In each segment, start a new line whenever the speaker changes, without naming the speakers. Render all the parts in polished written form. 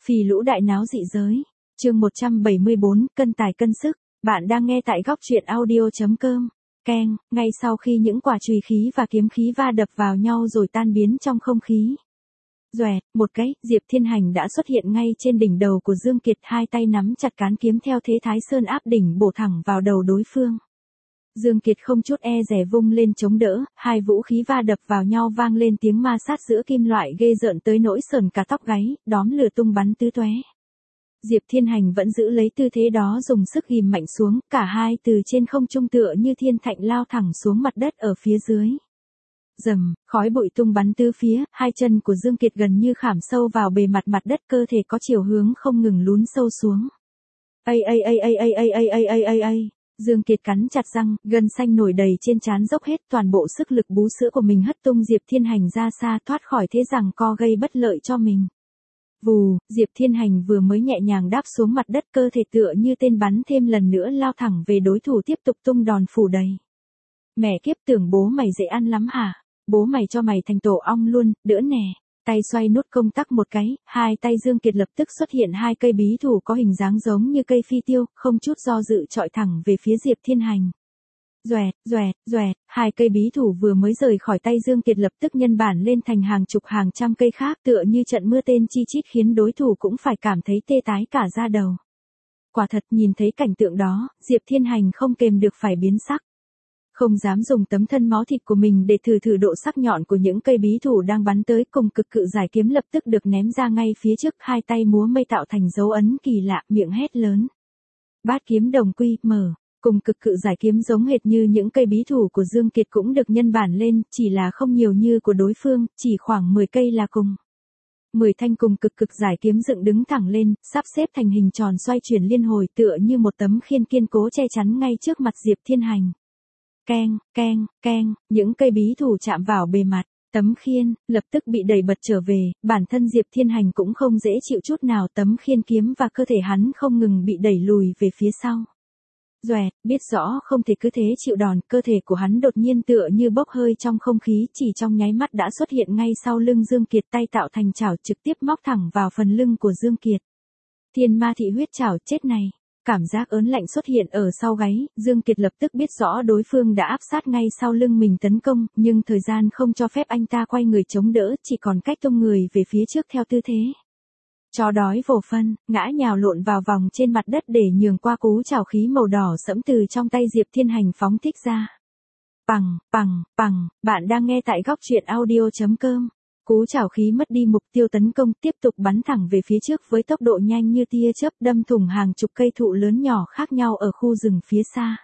Phì lũ đại náo dị giới. Chương 174, cân tài cân sức. Bạn đang nghe tại góc truyện audio.com. Keng, ngay sau khi những quả chùy khí và kiếm khí va đập vào nhau rồi tan biến trong không khí. Doẹt, một cái, Diệp Thiên Hành đã xuất hiện ngay trên đỉnh đầu của Dương Kiệt, hai tay nắm chặt cán kiếm theo thế Thái Sơn áp đỉnh bổ thẳng vào đầu đối phương. Dương Kiệt không chút e dè vung lên chống đỡ, hai vũ khí va đập vào nhau vang lên tiếng ma sát giữa kim loại ghê rợn tới nỗi sờn cả tóc gáy, đóm lửa tung bắn tứ tóe. Diệp Thiên Hành vẫn giữ lấy tư thế đó, dùng sức ghìm mạnh xuống, cả hai từ trên không trung tựa như thiên thạch lao thẳng xuống mặt đất ở phía dưới. Rầm, khói bụi tung bắn tứ phía, hai chân của Dương Kiệt gần như khảm sâu vào bề mặt mặt đất, cơ thể có chiều hướng không ngừng lún sâu xuống. Dương Kiệt cắn chặt răng, gân xanh nổi đầy trên trán, dốc hết toàn bộ sức lực bú sữa của mình hất tung Diệp Thiên Hành ra xa, thoát khỏi thế giằng co gây bất lợi cho mình. Vù, Diệp Thiên Hành vừa mới nhẹ nhàng đáp xuống mặt đất, cơ thể tựa như tên bắn thêm lần nữa lao thẳng về đối thủ, tiếp tục tung đòn phủ đầy. Mẹ kiếp, tưởng bố mày dễ ăn lắm hả? Bố mày cho mày thành tổ ong luôn, đỡ nè. Tay xoay nút công tắc một cái, hai tay Dương Kiệt lập tức xuất hiện hai cây bí thủ có hình dáng giống như cây phi tiêu, không chút do dự chọi thẳng về phía Diệp Thiên Hành. Doẹt, hai cây bí thủ vừa mới rời khỏi tay Dương Kiệt lập tức nhân bản lên thành hàng chục hàng trăm cây khác, tựa như trận mưa tên chi chít, khiến đối thủ cũng phải cảm thấy tê tái cả da đầu. Quả thật, nhìn thấy cảnh tượng đó, Diệp Thiên Hành không kềm được phải biến sắc. Không dám dùng tấm thân máu thịt của mình để thử độ sắc nhọn của những cây bí thủ đang bắn tới, cùng cực cự giải kiếm lập tức được ném ra ngay phía trước, hai tay múa mây tạo thành dấu ấn kỳ lạ, miệng hét lớn. Bát kiếm đồng quy, mở. Cùng cực cự giải kiếm giống hệt như những cây bí thủ của Dương Kiệt cũng được nhân bản lên, chỉ là không nhiều như của đối phương, chỉ khoảng 10 cây là cùng. 10 thanh cùng cực giải kiếm dựng đứng thẳng lên, sắp xếp thành hình tròn xoay chuyển liên hồi, tựa như một tấm khiên kiên cố che chắn ngay trước mặt Diệp Thiên Hành. Keng, những cây bí thủ chạm vào bề mặt, tấm khiên lập tức bị đẩy bật trở về, bản thân Diệp Thiên Hành cũng không dễ chịu chút nào, tấm khiên kiếm và cơ thể hắn không ngừng bị đẩy lùi về phía sau. Doẹt, biết rõ không thể cứ thế chịu đòn, cơ thể của hắn đột nhiên tựa như bốc hơi trong không khí, chỉ trong nháy mắt đã xuất hiện ngay sau lưng Dương Kiệt, tay tạo thành chảo trực tiếp móc thẳng vào phần lưng của Dương Kiệt. Thiên ma thị huyết chảo, chết này. Cảm giác ớn lạnh xuất hiện ở sau gáy, Dương Kiệt lập tức biết rõ đối phương đã áp sát ngay sau lưng mình tấn công, nhưng thời gian không cho phép anh ta quay người chống đỡ, chỉ còn cách tung người về phía trước theo tư thế chó đói vồ phân, ngã nhào lộn vào vòng trên mặt đất để nhường qua cú chảo khí màu đỏ sẫm từ trong tay Diệp Thiên Hành phóng thích ra. Bằng, bạn đang nghe tại góc truyện audio.com. Cú chảo khí mất đi mục tiêu tấn công, tiếp tục bắn thẳng về phía trước với tốc độ nhanh như tia chớp, đâm thủng hàng chục cây thụ lớn nhỏ khác nhau ở khu rừng phía xa.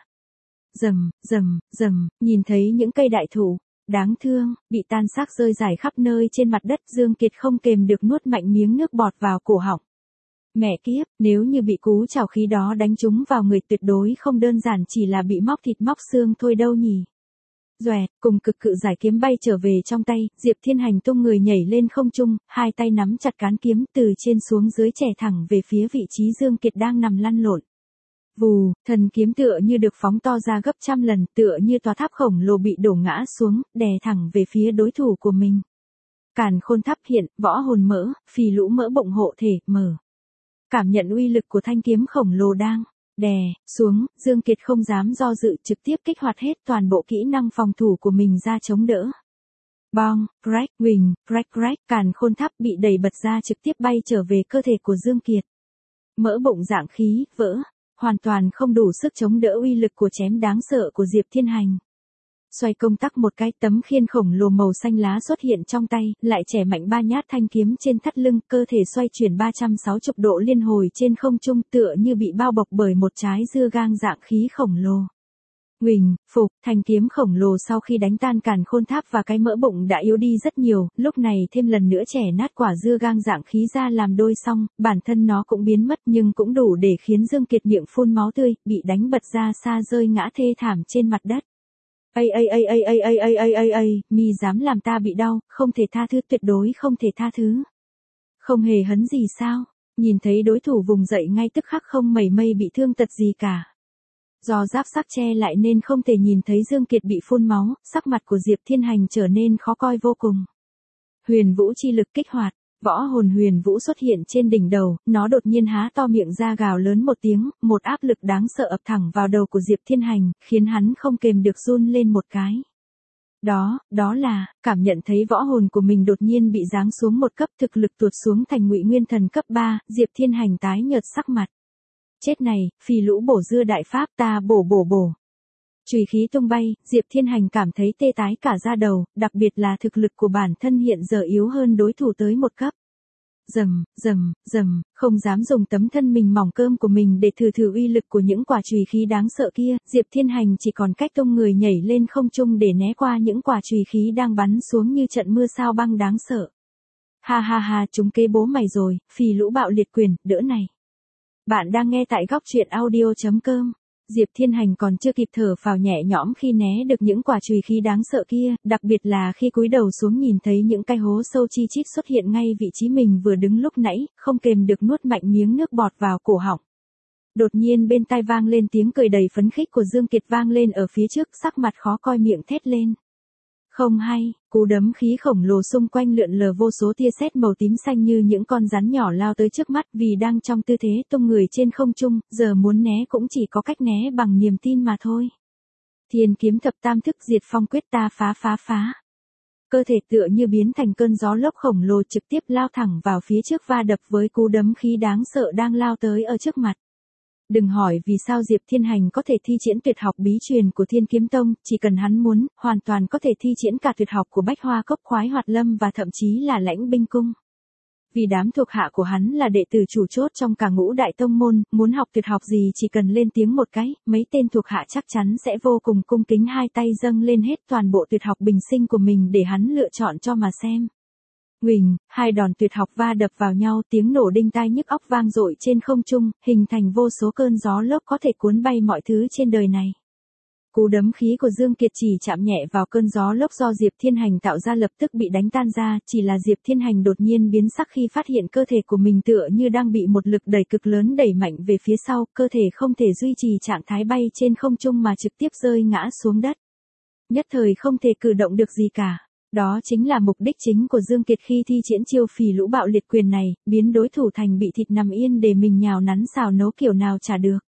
Rầm, nhìn thấy những cây đại thụ đáng thương bị tan xác rơi rải khắp nơi trên mặt đất, Dương Kiệt không kềm được nuốt mạnh miếng nước bọt vào cổ họng. Mẹ kiếp, nếu như bị cú chảo khí đó đánh trúng vào người, tuyệt đối không đơn giản chỉ là bị móc thịt móc xương thôi đâu nhỉ. Doẹt, cùng cực cự giải kiếm bay trở về trong tay, Diệp Thiên Hành tung người nhảy lên không trung, hai tay nắm chặt cán kiếm, từ trên xuống dưới chẻ thẳng về phía vị trí Dương Kiệt đang nằm lăn lộn. Vù, thần kiếm tựa như được phóng to ra gấp trăm lần, tựa như tòa tháp khổng lồ bị đổ ngã xuống, đè thẳng về phía đối thủ của mình. Càn khôn tháp hiện, võ hồn mỡ, phì lũ mỡ bụng hộ thể, mở. Cảm nhận uy lực của thanh kiếm khổng lồ đang đè xuống, Dương Kiệt không dám do dự, trực tiếp kích hoạt hết toàn bộ kỹ năng phòng thủ của mình ra chống đỡ. Bong, crack, càn khôn tháp bị đẩy bật ra, trực tiếp bay trở về cơ thể của Dương Kiệt. Mỡ bụng dạng khí, vỡ, hoàn toàn không đủ sức chống đỡ uy lực của chém đáng sợ của Diệp Thiên Hành. Xoay công tắc một cái, tấm khiên khổng lồ màu xanh lá xuất hiện trong tay, lại chẻ mạnh ba nhát thanh kiếm trên thắt lưng, cơ thể xoay chuyển 360 độ liên hồi trên không trung, tựa như bị bao bọc bởi một trái dưa gang dạng khí khổng lồ. Huỳnh, phục, thanh kiếm khổng lồ sau khi đánh tan càn khôn tháp và cái mỡ bụng đã yếu đi rất nhiều, lúc này thêm lần nữa chẻ nát quả dưa gang dạng khí ra làm đôi xong, bản thân nó cũng biến mất, nhưng cũng đủ để khiến Dương Kiệt miệng phun máu tươi, bị đánh bật ra xa, rơi ngã thê thảm trên mặt đất. Mi dám làm ta bị đau, không thể tha thứ, tuyệt đối không thể tha thứ. Không hề hấn gì sao? Nhìn thấy đối thủ vùng dậy ngay tức khắc không mảy may bị thương tật gì cả. Do giáp sắc che lại nên không thể nhìn thấy Dương Kiệt bị phun máu, sắc mặt của Diệp Thiên Hành trở nên khó coi vô cùng. Huyền vũ chi lực kích hoạt, Võ hồn huyền vũ xuất hiện trên đỉnh đầu, nó đột nhiên há to miệng ra gào lớn một tiếng, một áp lực đáng sợ ập thẳng vào đầu của Diệp Thiên Hành, khiến hắn không kềm được run lên một cái. Đó là, cảm nhận thấy võ hồn của mình đột nhiên bị giáng xuống một cấp, thực lực tuột xuống thành Ngụy Nguyên Thần cấp 3, Diệp Thiên Hành tái nhợt sắc mặt. Chết này, phì lũ bổ dưa đại pháp ta bổ. Chùy khí tung bay, Diệp Thiên Hành cảm thấy tê tái cả da đầu, đặc biệt là thực lực của bản thân hiện giờ yếu hơn đối thủ tới một cấp. Rầm, không dám dùng tấm thân mình mỏng cơm của mình để thử uy lực của những quả chùy khí đáng sợ kia, Diệp Thiên Hành chỉ còn cách tung người nhảy lên không trung để né qua những quả chùy khí đang bắn xuống như trận mưa sao băng đáng sợ. Ha, chúng kế bố mày rồi, phì lũ bạo liệt quyền, đỡ này. Bạn đang nghe tại góc truyện audio.com. Diệp Thiên Hành còn chưa kịp thở phào nhẹ nhõm khi né được những quả chùy khí đáng sợ kia, đặc biệt là khi cúi đầu xuống nhìn thấy những cái hố sâu chi chít xuất hiện ngay vị trí mình vừa đứng lúc nãy, không kềm được nuốt mạnh miếng nước bọt vào cổ họng. Đột nhiên bên tai vang lên tiếng cười đầy phấn khích của Dương Kiệt vang lên ở phía trước, sắc mặt khó coi miệng thét lên. Không hay, cú đấm khí khổng lồ xung quanh lượn lờ vô số tia sét màu tím xanh như những con rắn nhỏ lao tới trước mắt, vì đang trong tư thế tung người trên không trung, giờ muốn né cũng chỉ có cách né bằng niềm tin mà thôi. Thiên kiếm thập tam thức diệt phong quyết ta phá. Cơ thể tựa như biến thành cơn gió lốc khổng lồ trực tiếp lao thẳng vào phía trước va đập với cú đấm khí đáng sợ đang lao tới ở trước mặt. Đừng hỏi vì sao Diệp Thiên Hành có thể thi triển tuyệt học bí truyền của Thiên Kiếm Tông, chỉ cần hắn muốn, hoàn toàn có thể thi triển cả tuyệt học của Bách Hoa Cốc Khoái Hoạt Lâm và thậm chí là Lãnh Binh Cung. Vì đám thuộc hạ của hắn là đệ tử chủ chốt trong cả ngũ đại tông môn, muốn học tuyệt học gì chỉ cần lên tiếng một cái, mấy tên thuộc hạ chắc chắn sẽ vô cùng cung kính hai tay dâng lên hết toàn bộ tuyệt học bình sinh của mình để hắn lựa chọn cho mà xem. Huỳnh, hai đòn tuyệt học va đập vào nhau, tiếng nổ đinh tai nhức óc vang dội trên không trung, hình thành vô số cơn gió lốc có thể cuốn bay mọi thứ trên đời này. Cú đấm khí của Dương Kiệt chỉ chạm nhẹ vào cơn gió lốc do Diệp Thiên Hành tạo ra lập tức bị đánh tan ra, chỉ là Diệp Thiên Hành đột nhiên biến sắc khi phát hiện cơ thể của mình tựa như đang bị một lực đẩy cực lớn đẩy mạnh về phía sau, cơ thể không thể duy trì trạng thái bay trên không trung mà trực tiếp rơi ngã xuống đất. Nhất thời không thể cử động được gì cả. Đó chính là mục đích chính của Dương Kiệt khi thi triển chiêu phì lũ bạo liệt quyền này, biến đối thủ thành bị thịt nằm yên để mình nhào nắn xào nấu kiểu nào chả được.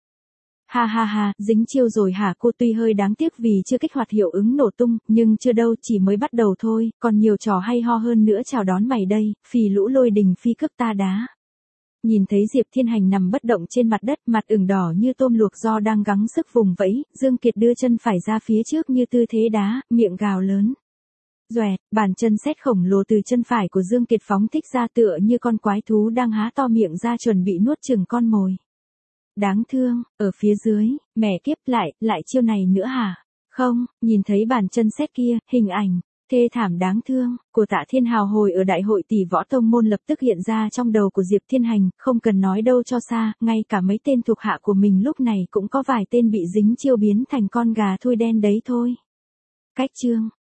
Ha, dính chiêu rồi hả cô, tuy hơi đáng tiếc vì chưa kích hoạt hiệu ứng nổ tung, nhưng chưa đâu, chỉ mới bắt đầu thôi, còn nhiều trò hay ho hơn nữa chào đón mày đây, phì lũ lôi đình phi cước ta đá. Nhìn thấy Diệp Thiên Hành nằm bất động trên mặt đất, mặt ửng đỏ như tôm luộc do đang gắng sức vùng vẫy, Dương Kiệt đưa chân phải ra phía trước như tư thế đá, miệng gào lớn. Doẹt, bàn chân sét khổng lồ từ chân phải của Dương Kiệt phóng thích ra tựa như con quái thú đang há to miệng ra chuẩn bị nuốt chửng con mồi. Đáng thương, ở phía dưới, mẹ kiếp lại chiêu này nữa hả? Không, nhìn thấy bàn chân sét kia, hình ảnh thê thảm đáng thương của Tạ Thiên Hào hồi ở đại hội tỷ võ tông môn lập tức hiện ra trong đầu của Diệp Thiên Hành, không cần nói đâu cho xa, ngay cả mấy tên thuộc hạ của mình lúc này cũng có vài tên bị dính chiêu biến thành con gà thui đen đấy thôi. Cách chương